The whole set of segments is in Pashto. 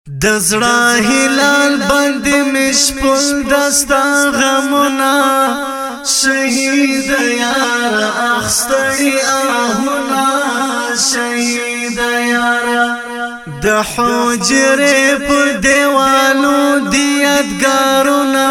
دزړه هلال باندې مشپل دستا غمونه شهید یار اخستړی آهونه شهید یار د حجرې په دیوالو دی یادګارونه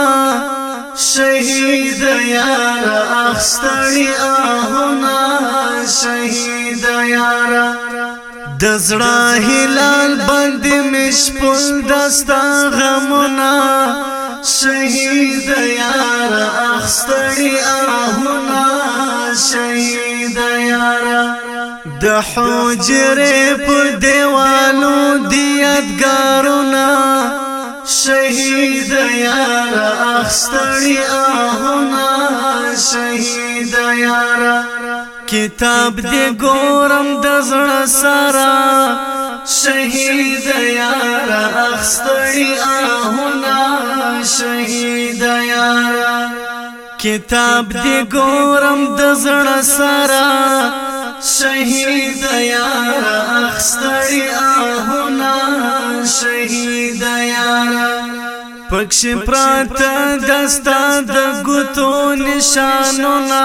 شهید یار اخستړی آهونه شهید یار دزړه هلال باندې مشپل دستا غمونه شهید یار اخستړی آهونه شهید یار د حجرې په دیوالو دی یادګارونه شهید یار اخستړی آهونه شهید یار کتاب دی ګورم د زړه سره شهید یار اخستړی آهونه شهید یار کتاب دی ګورم د زړه سره شهید یار اخستړی آهونه شهید یار پکش پرات دستا د ګوتو نشانونه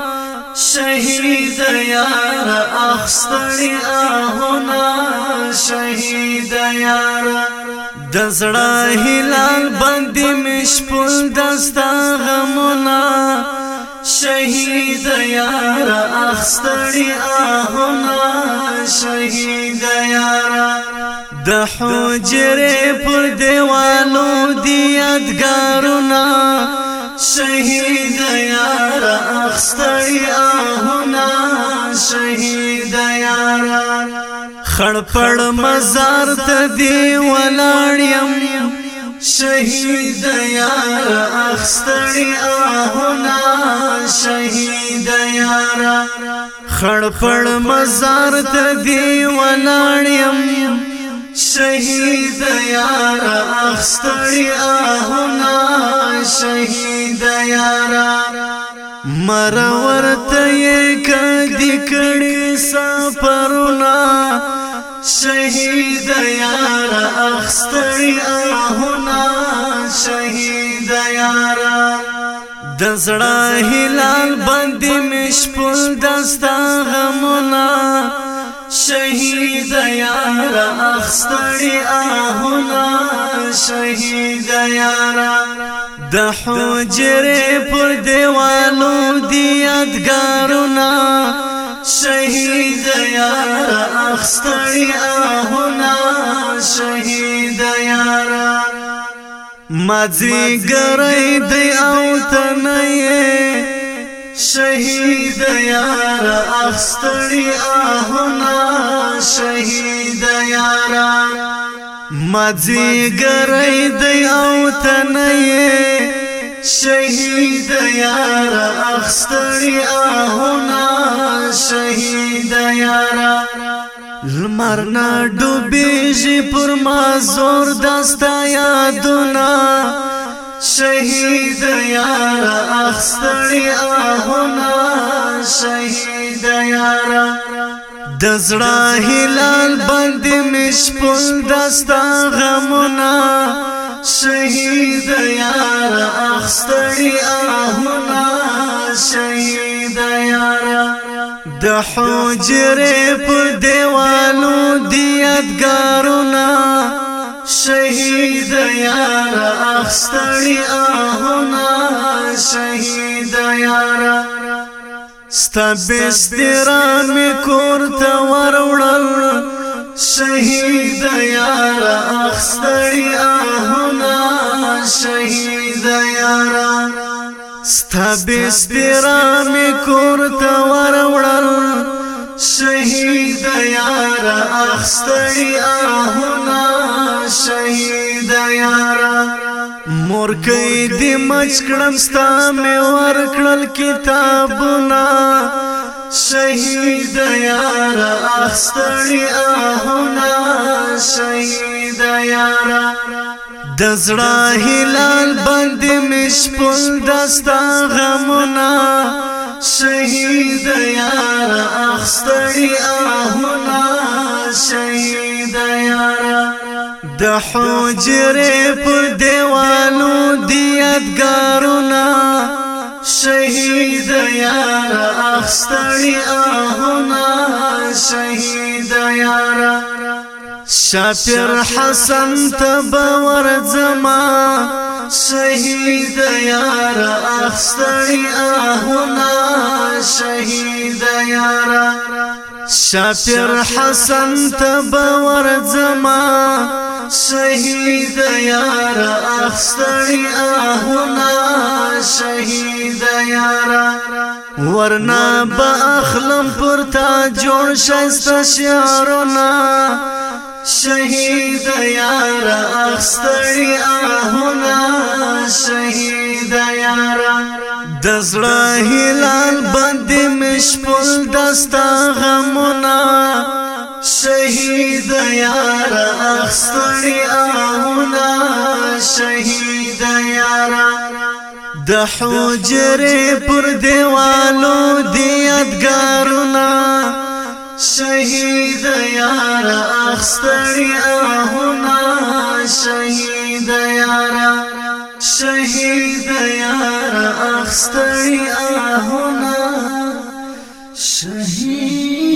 شهید یار اخستړی آهونه شهید یار دزړه هلال باندې مشپل دستا غمونه شهید یار اخستړی آهونه شهید یار د حجرې پر دیوالو دی یادګارونه شهید یار اخستړی آهونه شهید یار خړپړ مزار ته دی ولاړ یم شهید یار اخستړی آهونه شهید یار خړپړ مزار ته دی ولاړ یم شهید یار اخستړی آهونه شهید یار مرور ته کدی کړي سفرونه شهید یار اخستړی آهونه شهید یار دزړه هلال باندې مشپل دستا غمونه شهید یار اخستړی آهونه شهید یار د حجرې پر دیوالو دی یادګارونه شهید یار اخستړی آهونه شهید یار مازیګری دی او تنه شهید یار اخستړی آهونه شهید یار مازیګری دی او تنه شهید یار اخستړی آهونه شهید یار لمر نه ډوبېږي پر ما زور دستا یادونه شهید یار اخستړی آهونه شهید یار دزړه هلال باندې مشپل دستا غمونه شهید یار اخستړی آهونه شهید یار د حجرې په دیوالو دی یادګارونه شهید یار اخستړی آهونه شهید یار ستا بستران می کور ته وروړل شهید یار اخستړی آهونه شهید یار ستا بستران می کور ته وروړل شهید یار اخستړی آهونه شهید یار مورکې دی مچکړم ستا می ورکړل کتابونه شهید یار اخستړی آهونه شهید یار دزړه هلال باندې مشپل دستا غمونه شهید یار اخستړی آهونه شهید یار د حجرې پر دیوالو دی یادګارونه شهید یار اخستړي آهونه شهید یار شاپیر حسن تبور زما شهید یار اخستړي آهونه شهید یار شاپیر حسن تبور زما شهید یار اخستړي آهونه شهید یار ورنا با اخلم پرتا جوړ شایسته شعرونه شهید یار اخستړي آهونه شهید یار د زړه هلال باندې مشپل دستا غمونه شهید یار اخستړي آهونه شهید یار د حجرې پر دیوالو دی یادګارونه شهید یار اخستړي آهونه شهید یار شهید یار اخستړي آهونه شهید